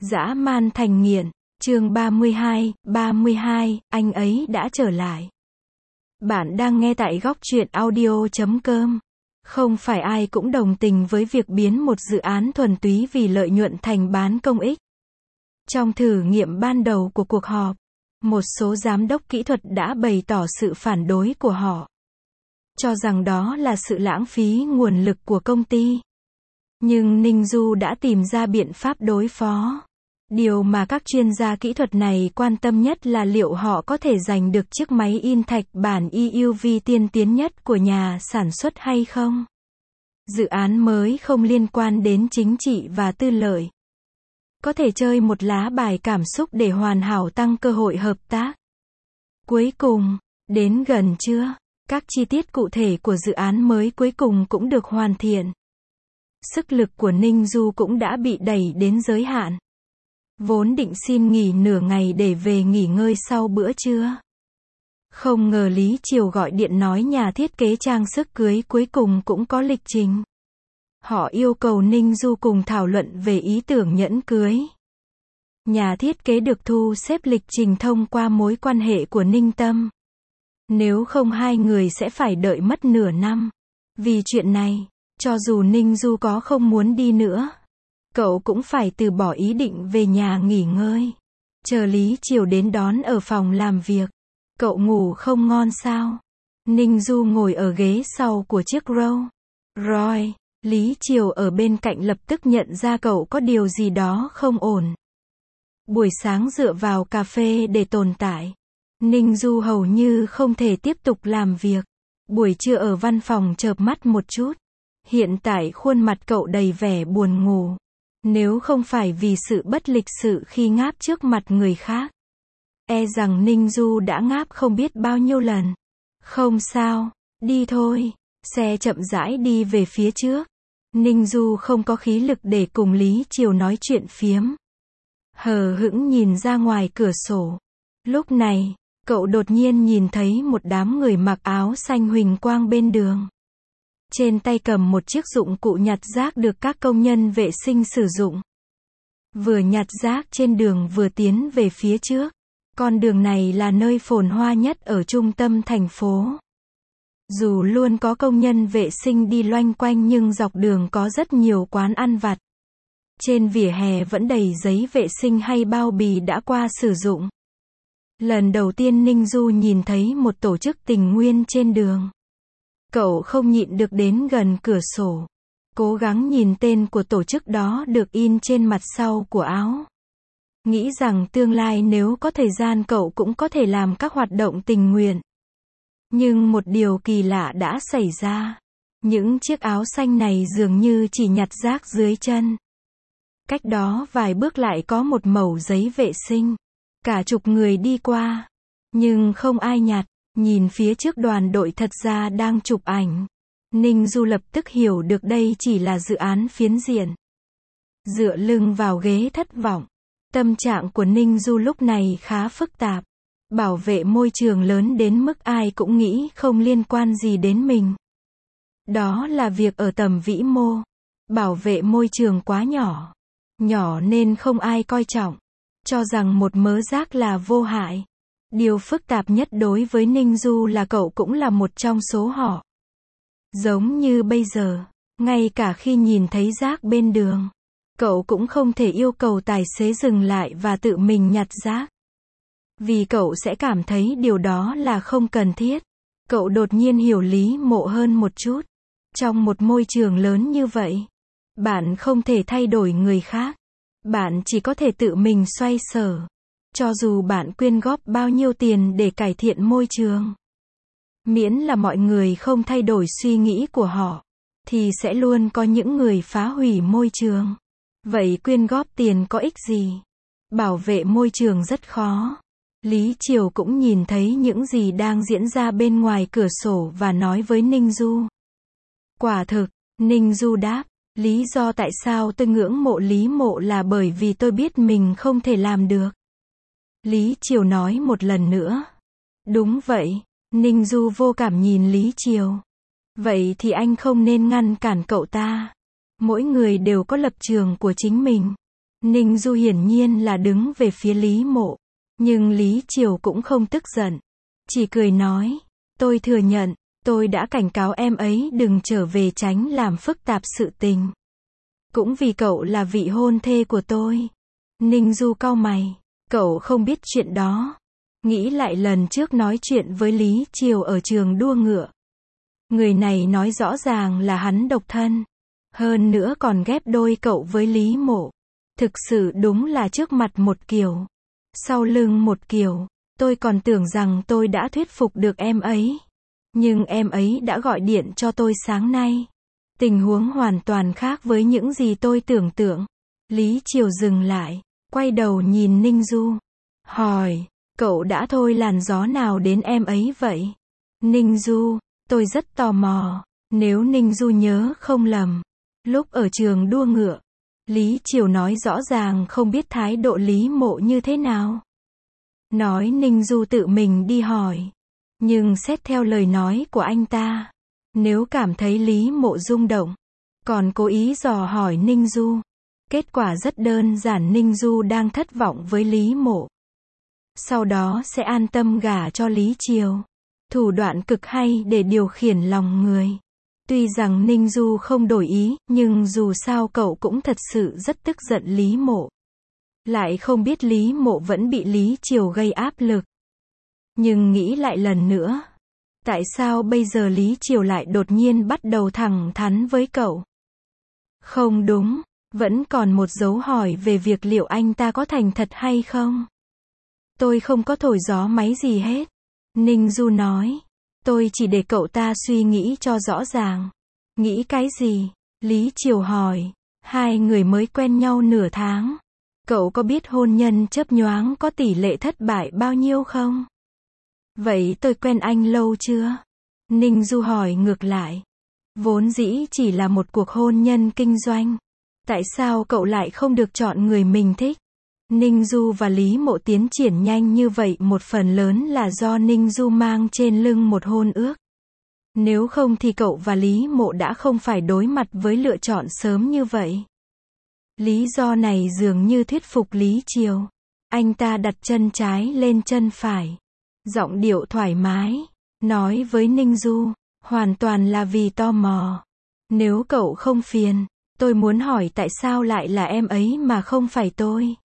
Dã man thành nghiện, chương 32, anh ấy đã trở lại. Bạn đang nghe tại góc truyện audio.com. Không phải ai cũng đồng tình với việc biến một dự án thuần túy vì lợi nhuận thành bán công ích. Trong thử nghiệm ban đầu của cuộc họp, một số giám đốc kỹ thuật đã bày tỏ sự phản đối của họ, cho rằng đó là sự lãng phí nguồn lực của công ty. Nhưng Ninh Du đã tìm ra biện pháp đối phó. Điều mà các chuyên gia kỹ thuật này quan tâm nhất là liệu họ có thể giành được chiếc máy in thạch bản EUV tiên tiến nhất của nhà sản xuất hay không. Dự án mới không liên quan đến chính trị và tư lợi. Có thể chơi một lá bài cảm xúc để hoàn hảo tăng cơ hội hợp tác. Cuối cùng, đến gần trưa, các chi tiết cụ thể của dự án mới cuối cùng cũng được hoàn thiện. Sức lực của Ninh Du cũng đã bị đẩy đến giới hạn. Vốn định xin nghỉ nửa ngày để về nghỉ ngơi sau bữa trưa. Không ngờ Lý Triều gọi điện nói nhà thiết kế trang sức cưới cuối cùng cũng có lịch trình. Họ yêu cầu Ninh Du cùng thảo luận về ý tưởng nhẫn cưới. Nhà thiết kế được thu xếp lịch trình thông qua mối quan hệ của Ninh Tâm. Nếu không hai người sẽ phải đợi mất nửa năm. Vì chuyện này, cho dù Ninh Du có không muốn đi nữa, cậu cũng phải từ bỏ ý định về nhà nghỉ ngơi. Chờ Lý Triều đến đón ở phòng làm việc. Cậu ngủ không ngon sao? Ninh Du ngồi ở ghế sau của chiếc Rolls Royce. Lý Triều ở bên cạnh lập tức nhận ra cậu có điều gì đó không ổn. Buổi sáng dựa vào cà phê để tồn tại, Ninh Du hầu như không thể tiếp tục làm việc. Buổi trưa ở văn phòng chợp mắt một chút. Hiện tại khuôn mặt cậu đầy vẻ buồn ngủ. Nếu không phải vì sự bất lịch sự khi ngáp trước mặt người khác, e rằng Ninh Du đã ngáp không biết bao nhiêu lần. Không sao, đi thôi. Xe chậm rãi đi về phía trước. Ninh Du không có khí lực để cùng Lý Triều nói chuyện phiếm. Hờ hững nhìn ra ngoài cửa sổ. Lúc này, cậu đột nhiên nhìn thấy một đám người mặc áo xanh huỳnh quang bên đường. Trên tay cầm một chiếc dụng cụ nhặt rác được các công nhân vệ sinh sử dụng. Vừa nhặt rác trên đường vừa tiến về phía trước. Con đường này là nơi phồn hoa nhất ở trung tâm thành phố. Dù luôn có công nhân vệ sinh đi loanh quanh nhưng dọc đường có rất nhiều quán ăn vặt. Trên vỉa hè vẫn đầy giấy vệ sinh hay bao bì đã qua sử dụng. Lần đầu tiên Ninh Du nhìn thấy một tổ chức tình nguyên trên đường. Cậu không nhịn được đến gần cửa sổ. Cố gắng nhìn tên của tổ chức đó được in trên mặt sau của áo. Nghĩ rằng tương lai nếu có thời gian cậu cũng có thể làm các hoạt động tình nguyện. Nhưng một điều kỳ lạ đã xảy ra. Những chiếc áo xanh này dường như chỉ nhặt rác dưới chân. Cách đó vài bước lại có một mẩu giấy vệ sinh. Cả chục người đi qua. Nhưng không ai nhặt. Nhìn phía trước đoàn đội thật ra đang chụp ảnh. Ninh Du lập tức hiểu được đây chỉ là dự án phiến diện. Dựa lưng vào ghế thất vọng. Tâm trạng của Ninh Du lúc này khá phức tạp. Bảo vệ môi trường lớn đến mức ai cũng nghĩ không liên quan gì đến mình. Đó là việc ở tầm vĩ mô. Bảo vệ môi trường quá nhỏ. Nhỏ nên không ai coi trọng. Cho rằng một mớ rác là vô hại. Điều phức tạp nhất đối với Ninh Du là cậu cũng là một trong số họ. Giống như bây giờ, ngay cả khi nhìn thấy rác bên đường, cậu cũng không thể yêu cầu tài xế dừng lại và tự mình nhặt rác. Vì cậu sẽ cảm thấy điều đó là không cần thiết. Cậu đột nhiên hiểu Lý Mộ hơn một chút. Trong một môi trường lớn như vậy, bạn không thể thay đổi người khác. Bạn chỉ có thể tự mình xoay sở. Cho dù bạn quyên góp bao nhiêu tiền để cải thiện môi trường. Miễn là mọi người không thay đổi suy nghĩ của họ, thì sẽ luôn có những người phá hủy môi trường. Vậy quyên góp tiền có ích gì? Bảo vệ môi trường rất khó. Lý Triều cũng nhìn thấy những gì đang diễn ra bên ngoài cửa sổ và nói với Ninh Du. Quả thực, Ninh Du đáp, lý do tại sao tôi ngưỡng mộ Lý Mộ là bởi vì tôi biết mình không thể làm được. Lý Triều nói một lần nữa. Đúng vậy, Ninh Du vô cảm nhìn Lý Triều. Vậy thì anh không nên ngăn cản cậu ta. Mỗi người đều có lập trường của chính mình. Ninh Du hiển nhiên là đứng về phía Lý Mộ. Nhưng Lý Chiều cũng không tức giận. Chỉ cười nói, tôi thừa nhận, tôi đã cảnh cáo em ấy đừng trở về tránh làm phức tạp sự tình. Cũng vì cậu là vị hôn thê của tôi. Ninh Du cau mày, cậu không biết chuyện đó. Nghĩ lại lần trước nói chuyện với Lý Chiều ở trường đua ngựa. Người này nói rõ ràng là hắn độc thân. Hơn nữa còn ghép đôi cậu với Lý Mộ. Thực sự đúng là trước mặt một kiểu, sau lưng một kiểu. Tôi còn tưởng rằng tôi đã thuyết phục được em ấy. Nhưng em ấy đã gọi điện cho tôi sáng nay. Tình huống hoàn toàn khác với những gì tôi tưởng tượng. Lý Chiều dừng lại, quay đầu nhìn Ninh Du. Hỏi, cậu đã thôi làn gió nào đến em ấy vậy? Ninh Du, tôi rất tò mò. Nếu Ninh Du nhớ không lầm, lúc ở trường đua ngựa, Lý Chiều nói rõ ràng không biết thái độ Lý Mộ như thế nào. Nói Ninh Du tự mình đi hỏi. Nhưng xét theo lời nói của anh ta, nếu cảm thấy Lý Mộ rung động, còn cố ý dò hỏi Ninh Du. Kết quả rất đơn giản, Ninh Du đang thất vọng với Lý Mộ. Sau đó sẽ an tâm gả cho Lý Chiều. Thủ đoạn cực hay để điều khiển lòng người. Tuy rằng Ninh Du không đổi ý, nhưng dù sao cậu cũng thật sự rất tức giận Lý Mộ. Lại không biết Lý Mộ vẫn bị Lý Chiều gây áp lực. Nhưng nghĩ lại lần nữa, tại sao bây giờ Lý Chiều lại đột nhiên bắt đầu thẳng thắn với cậu? Không đúng, vẫn còn một dấu hỏi về việc liệu anh ta có thành thật hay không. Tôi không có thổi gió máy gì hết. Ninh Du nói, tôi chỉ để cậu ta suy nghĩ cho rõ ràng. Nghĩ cái gì? Lý Chiều hỏi, hai người mới quen nhau nửa tháng. Cậu có biết hôn nhân chớp nhoáng có tỷ lệ thất bại bao nhiêu không? Vậy tôi quen anh lâu chưa? Ninh Du hỏi ngược lại. Vốn dĩ chỉ là một cuộc hôn nhân kinh doanh. Tại sao cậu lại không được chọn người mình thích? Ninh Du và Lý Mộ tiến triển nhanh như vậy một phần lớn là do Ninh Du mang trên lưng một hôn ước. Nếu không thì cậu và Lý Mộ đã không phải đối mặt với lựa chọn sớm như vậy. Lý do này dường như thuyết phục Lý Chiều. Anh ta đặt chân trái lên chân phải. Giọng điệu thoải mái. Nói với Ninh Du. Hoàn toàn là vì tò mò. Nếu cậu không phiền, tôi muốn hỏi tại sao lại là em ấy mà không phải tôi.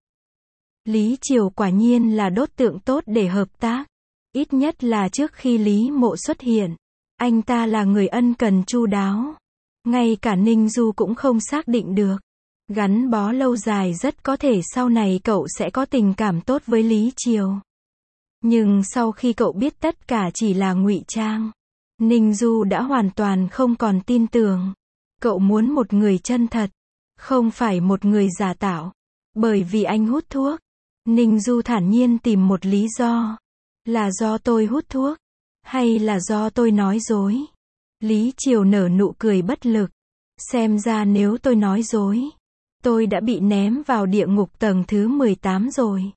Lý Chiều quả nhiên là đối tượng tốt để hợp tác. Ít nhất là trước khi Lý Mộ xuất hiện. Anh ta là người ân cần chu đáo. Ngay cả Ninh Du cũng không xác định được. Gắn bó lâu dài rất có thể sau này cậu sẽ có tình cảm tốt với Lý Chiều. Nhưng sau khi cậu biết tất cả chỉ là ngụy trang, Ninh Du đã hoàn toàn không còn tin tưởng. Cậu muốn một người chân thật, không phải một người giả tạo. Bởi vì anh hút thuốc. Ninh Du thản nhiên tìm một lý do. Là do tôi hút thuốc? Hay là do tôi nói dối? Lý Chiều nở nụ cười bất lực. Xem ra nếu tôi nói dối, tôi đã bị ném vào địa ngục tầng thứ 18 rồi.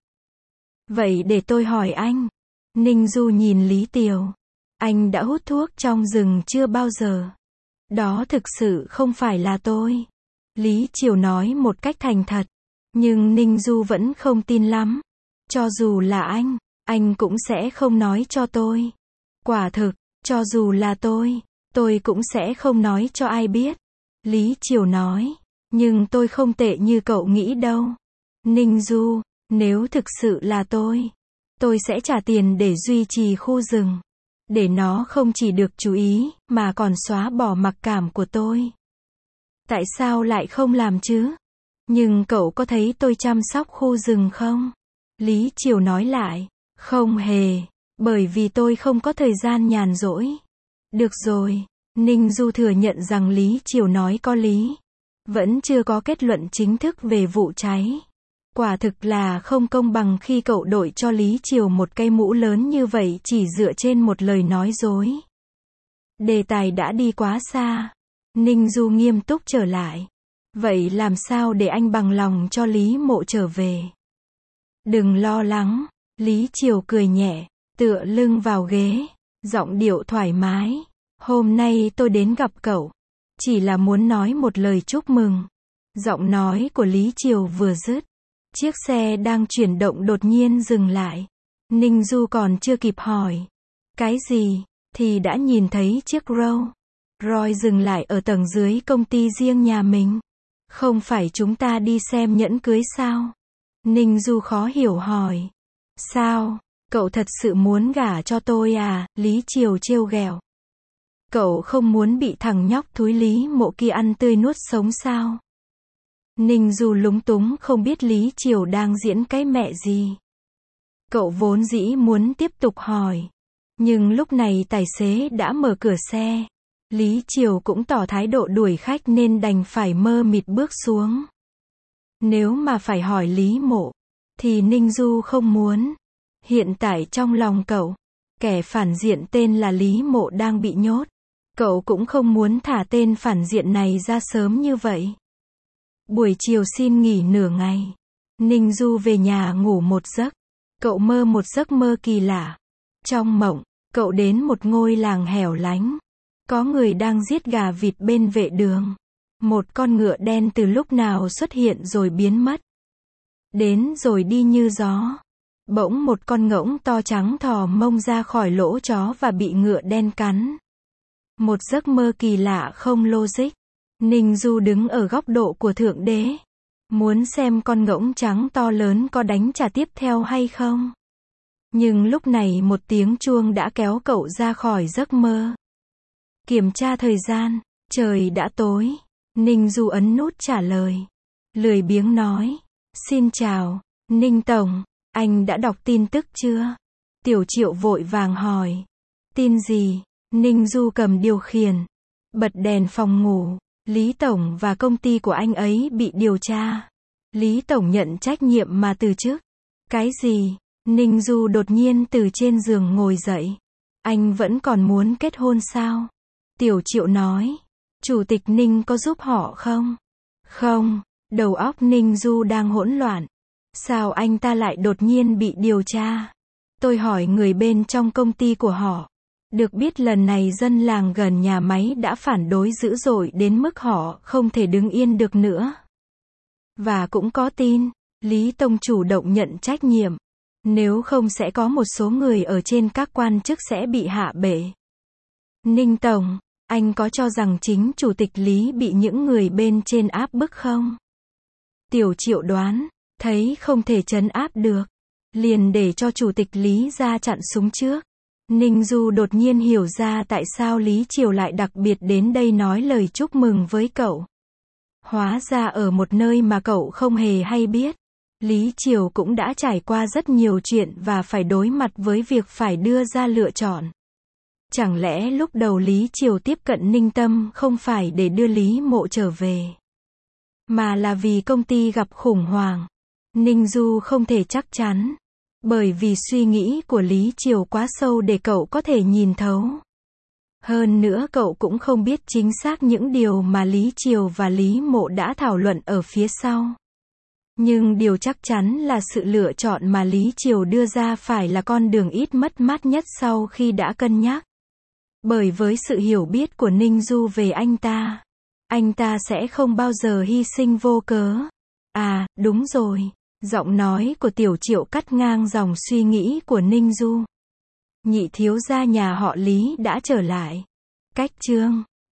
Vậy để tôi hỏi anh. Ninh Du nhìn Lý Tiều. Anh đã hút thuốc trong rừng chưa bao giờ? Đó thực sự không phải là tôi. Lý Chiều nói một cách thành thật. Nhưng Ninh Du vẫn không tin lắm. Cho dù là anh cũng sẽ không nói cho tôi. Quả thực, cho dù là tôi cũng sẽ không nói cho ai biết. Lý Chiều nói. Nhưng tôi không tệ như cậu nghĩ đâu. Ninh Du, nếu thực sự là tôi sẽ trả tiền để duy trì khu rừng. Để nó không chỉ được chú ý, mà còn xóa bỏ mặc cảm của tôi. Tại sao lại không làm chứ? Nhưng cậu có thấy tôi chăm sóc khu rừng không? Lý Chiều nói lại. Không hề. Bởi vì tôi không có thời gian nhàn rỗi. Được rồi. Ninh Du thừa nhận rằng Lý Chiều nói có lý. Vẫn chưa có kết luận chính thức về vụ cháy. Quả thực là không công bằng khi cậu đội cho Lý Chiều một cây mũ lớn như vậy chỉ dựa trên một lời nói dối. Đề tài đã đi quá xa. Ninh Du nghiêm túc trở lại. Vậy làm sao để anh bằng lòng cho Lý Mộ trở về? Đừng lo lắng. Lý Chiều cười nhẹ, tựa lưng vào ghế, giọng điệu thoải mái. Hôm nay tôi đến gặp cậu, chỉ là muốn nói một lời chúc mừng. Giọng nói của Lý Chiều vừa dứt, Chiếc xe đang chuyển động đột nhiên dừng lại. Ninh Du còn chưa kịp hỏi cái gì, thì đã nhìn thấy chiếc Rolls Royce dừng lại ở tầng dưới công ty riêng nhà mình. Không phải chúng ta đi xem nhẫn cưới sao? Ninh Du khó hiểu hỏi. Sao, cậu thật sự muốn gả cho tôi à? Lý Triều trêu ghẹo. Cậu không muốn bị thằng nhóc thúi Lý Mộ kia ăn tươi nuốt sống sao? Ninh Du lúng túng không biết Lý Triều đang diễn cái mẹ gì. Cậu vốn dĩ muốn tiếp tục hỏi. Nhưng lúc này tài xế đã mở cửa xe. Lý Triều cũng tỏ thái độ đuổi khách nên đành phải mơ mịt bước xuống. Nếu mà phải hỏi Lý Mộ, thì Ninh Du không muốn. Hiện tại trong lòng cậu, kẻ phản diện tên là Lý Mộ đang bị nhốt. Cậu cũng không muốn thả tên phản diện này ra sớm như vậy. Buổi chiều xin nghỉ nửa ngày. Ninh Du về nhà ngủ một giấc. Cậu mơ một giấc mơ kỳ lạ. Trong mộng, cậu đến một ngôi làng hẻo lánh. Có người đang giết gà vịt bên vệ đường. Một con ngựa đen từ lúc nào xuất hiện rồi biến mất. Đến rồi đi như gió. Bỗng một con ngỗng to trắng thò mông ra khỏi lỗ chó và bị ngựa đen cắn. Một giấc mơ kỳ lạ không logic. Ninh Du đứng ở góc độ của Thượng Đế. Muốn xem con ngỗng trắng to lớn có đánh trả tiếp theo hay không. Nhưng lúc này một tiếng chuông đã kéo cậu ra khỏi giấc mơ. Kiểm tra thời gian, trời đã tối. Ninh Du ấn nút trả lời. Lười biếng nói. Xin chào, Ninh Tổng, anh đã đọc tin tức chưa? Tiểu Triệu vội vàng hỏi. Tin gì? Ninh Du cầm điều khiển. Bật đèn phòng ngủ. Lý Tổng và công ty của anh ấy bị điều tra. Lý Tổng nhận trách nhiệm mà từ chức. Cái gì? Ninh Du đột nhiên từ trên giường ngồi dậy. Anh vẫn còn muốn kết hôn sao? Tiểu Triệu nói. Chủ tịch Ninh có giúp họ không? Không, đầu óc Ninh Du đang hỗn loạn. Sao anh ta lại đột nhiên bị điều tra? Tôi hỏi người bên trong công ty của họ. Được biết lần này dân làng gần nhà máy đã phản đối dữ dội đến mức họ không thể đứng yên được nữa. Và cũng có tin, Lý Tông chủ động nhận trách nhiệm. Nếu không sẽ có một số người ở trên các quan chức sẽ bị hạ bệ. Ninh Tổng, anh có cho rằng chính Chủ tịch Lý bị những người bên trên áp bức không? Tiểu Triệu đoán, thấy không thể trấn áp được. Liền để cho Chủ tịch Lý ra chặn súng trước. Ninh Du đột nhiên hiểu ra tại sao Lý Triều lại đặc biệt đến đây nói lời chúc mừng với cậu. Hóa ra ở một nơi mà cậu không hề hay biết. Lý Triều cũng đã trải qua rất nhiều chuyện và phải đối mặt với việc phải đưa ra lựa chọn. Chẳng lẽ lúc đầu Lý Triều tiếp cận Ninh Tâm không phải để đưa Lý Mộ trở về, mà là vì công ty gặp khủng hoảng? Ninh Du không thể chắc chắn, bởi vì suy nghĩ của Lý Triều quá sâu để cậu có thể nhìn thấu. Hơn nữa cậu cũng không biết chính xác những điều mà Lý Triều và Lý Mộ đã thảo luận ở phía sau. Nhưng điều chắc chắn là sự lựa chọn mà Lý Triều đưa ra phải là con đường ít mất mát nhất sau khi đã cân nhắc. Bởi với sự hiểu biết của Ninh Du về anh ta sẽ không bao giờ hy sinh vô cớ. À, đúng rồi. Giọng nói của Tiểu Triệu cắt ngang dòng suy nghĩ của Ninh Du. Nhị thiếu gia nhà họ Lý đã trở lại. Cách chương